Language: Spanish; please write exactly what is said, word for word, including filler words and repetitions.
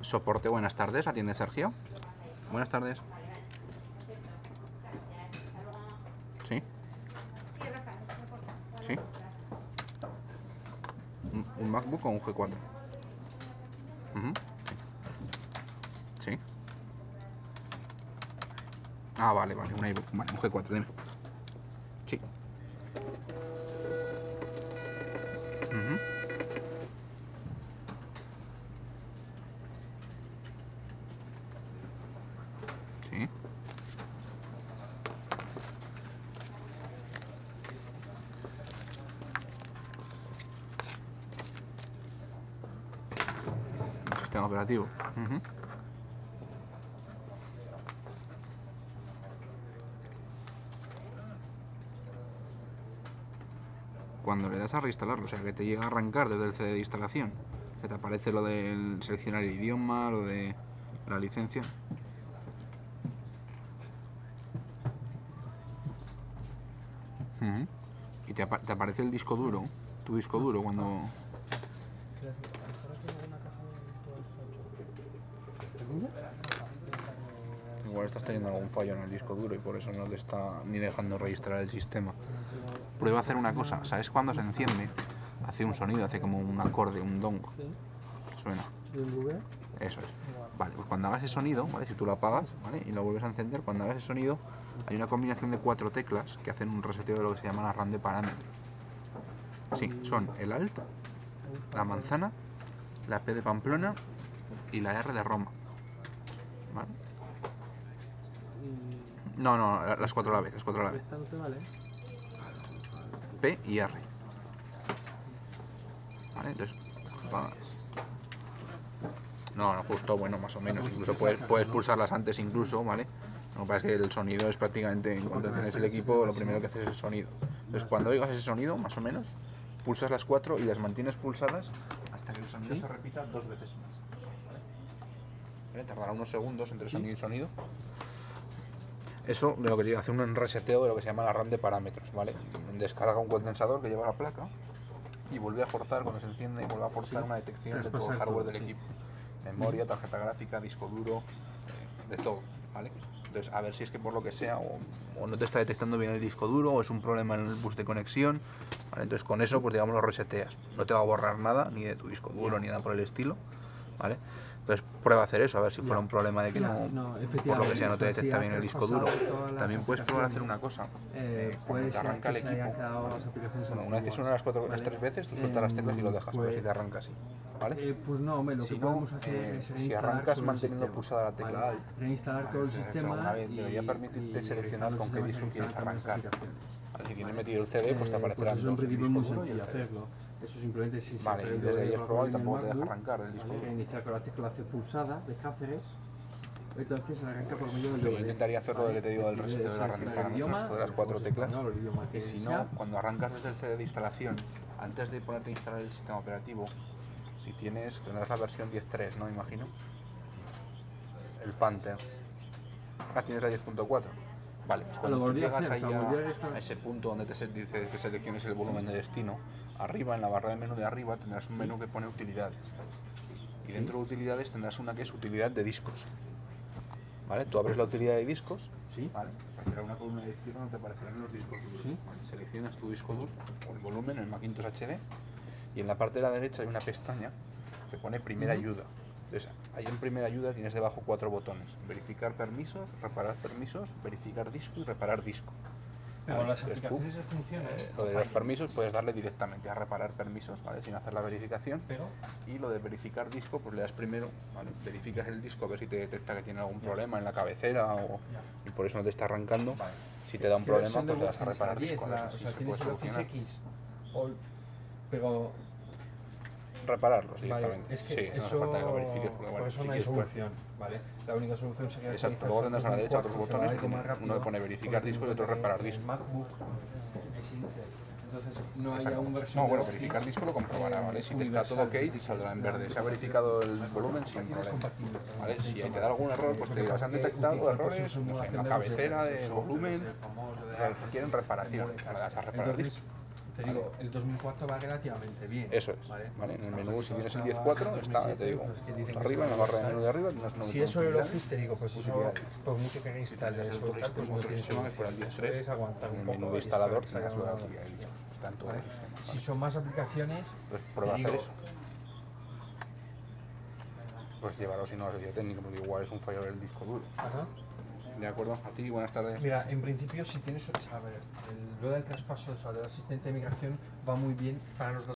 Soporte, buenas tardes, atiende Sergio. Buenas tardes. Sí. Sí. ¿Un, un MacBook o un G cuatro? Uh-huh. Sí. Sí. Ah, vale, vale, un iBook, vale, un G cuatro, dime. Sí. Uh-huh. Sí. Un sistema operativo. Uh-huh. Cuando le das a reinstalarlo, o sea, que te llega a arrancar desde el C D de instalación, que te aparece lo del seleccionar el idioma, lo de la licencia. Uh-huh. Y te, apa te aparece el disco duro, tu disco duro, cuando... Igual estás teniendo algún fallo en el disco duro y por eso no te está ni dejando registrar el sistema. Prueba a hacer una cosa, ¿sabes cuando se enciende? Hace un sonido, hace como un acorde, un dong. Suena. Eso es. Vale, pues cuando hagas ese sonido, ¿vale? Si tú lo apagas, ¿vale? Y lo vuelves a encender, cuando hagas ese sonido, hay una combinación de cuatro teclas que hacen un reseteo de lo que se llama la RAM de parámetros. Sí, son el Alt, la manzana, la P de Pamplona y la R de Roma. ¿Vale? No, no, las cuatro a la vez, las cuatro a la vez. P y R. ¿Vale? Entonces, va. No, no, justo, bueno, más o menos. Incluso puedes, puedes pulsarlas antes incluso, ¿vale? Lo que pasa es que el sonido es prácticamente, cuando enciendes el equipo, lo primero que haces es el sonido. Entonces, cuando oigas ese sonido, más o menos, pulsas las cuatro y las mantienes pulsadas hasta que el sonido ¿Sí? se repita dos veces más. ¿Vale? Tardará unos segundos entre sonido y sonido. Eso de lo que te hace un reseteo de lo que se llama la RAM de parámetros, ¿vale? Descarga un condensador que lleva la placa y vuelve a forzar, cuando se enciende, y vuelve a forzar sí. una detección de todo el hardware del sí. equipo. Memoria, tarjeta gráfica, disco duro, eh, de todo, ¿vale? Entonces, a ver si es que por lo que sea, o, o no te está detectando bien el disco duro, o es un problema en el bus de conexión, ¿vale? Entonces, con eso, pues digamos, lo reseteas. No te va a borrar nada, ni de tu disco duro, ni nada por el estilo, ¿vale? Entonces, prueba a hacer eso, a ver si fuera un problema de que no, no por lo que sea, no te detecta bien el disco duro. También puedes probar a hacer una cosa, eh, cuando te arranca el equipo, bueno, una vez que suena las, cuatro, las tres veces, tú sueltas las teclas y lo dejas, a ver si te arranca así, ¿vale? Eh, pues no, hombre, lo si que no, podemos hacer eh, es si arrancas manteniendo pulsada la tecla vale. Alt, reinstalar todo el sistema una vez, y, debería permitirte y seleccionar con qué disco quieres arrancar. Vale, si tienes metido el C D, pues te eh, aparecerán pues eso en dos, principio el es disco muy duro y el sencillo hacerlo. Eso simplemente si vale, se desde ahí has probado y tampoco te deja MacBook, arrancar del disco vale, duro. iniciar con la tecla C pulsada de Cáceres. Entonces se arranca por medio del Yo intentaría hacerlo ¿vale? de que te digo del reseteo de la RAM de parámetros, esto de las cuatro teclas. Y si no, cuando arrancas desde el C D de instalación, antes de ponerte a instalar el sistema operativo, si tienes, tendrás la versión diez punto tres, ¿no? Imagino. El Panther. Ah, tienes la diez punto cuatro. Vale, pues cuando tú llegas ahí a, a ese punto donde te dice que selecciones el volumen de destino, arriba en la barra de menú de arriba tendrás un menú que pone utilidades. Y dentro de utilidades tendrás una que es utilidad de discos. ¿Vale? Tú abres la utilidad de discos, ¿sí? ¿Vale? Aparecerá una columna de izquierda donde te aparecerán los discos duros. ¿Sí? ¿Vale? Seleccionas tu disco duro o el volumen, el Macintosh H D, y en la parte de la derecha hay una pestaña que pone primera uh-huh. ayuda. Entonces, ahí en primera ayuda tienes debajo cuatro botones: verificar permisos, reparar permisos, verificar disco y reparar disco. Pero ¿vale? Las aplicaciones tú, funcionan. Eh, lo de los permisos puedes darle directamente a reparar permisos, ¿vale? Sin hacer la verificación. ¿Pero? Y lo de verificar disco, pues le das primero, ¿vale? Verificas el disco a ver si te detecta que tiene algún problema en la cabecera o, y por eso no te está arrancando. Vale. Si te da un problema, pues le das a reparar disco. La, o sea, si tienes el Office X, o, pero repararlos directamente. Vale, es que sí, eso, no hace falta que lo verifiques porque bueno, eso si no hay solución, ¿vale? La única solución sería exacto, luego tendrás a la derecha otros botones, uno que pone verificar disco y otro reparar disco. MacBook es Intel, entonces no hay aún versión. No, bueno, verificar disco lo comprobará, ¿vale? Si te está todo ok, saldrá en verde. Se ha verificado el volumen sin problema, ¿vale? Si te da algún error, pues te dirás, han detectado errores, no sé, en la cabecera de volumen, requieren reparación, le das a reparar disco. te digo, el dos mil cuatro va relativamente bien. Eso es, ¿vale? ¿vale? En el menú, si tienes el diez cuatro, está, ya te digo, está arriba, en la barra de menú de arriba, no es Si eso el Office, te digo, pues eso, por mucho que instales o tal, pues no tienes sistema que fuera el diez tres, aguantar en un el poco. menú de instalador tienes lo de batería de litros, está en todo el sistema. Si son más aplicaciones, pues prueba a hacer eso. Pues llevarlo si no a servicio técnico, porque igual es un fallo del disco duro. Ajá. De acuerdo, a ti, buenas tardes. Mira, en principio, si tienes, a ver, el, lo del traspaso, o sea, del asistente de migración va muy bien para los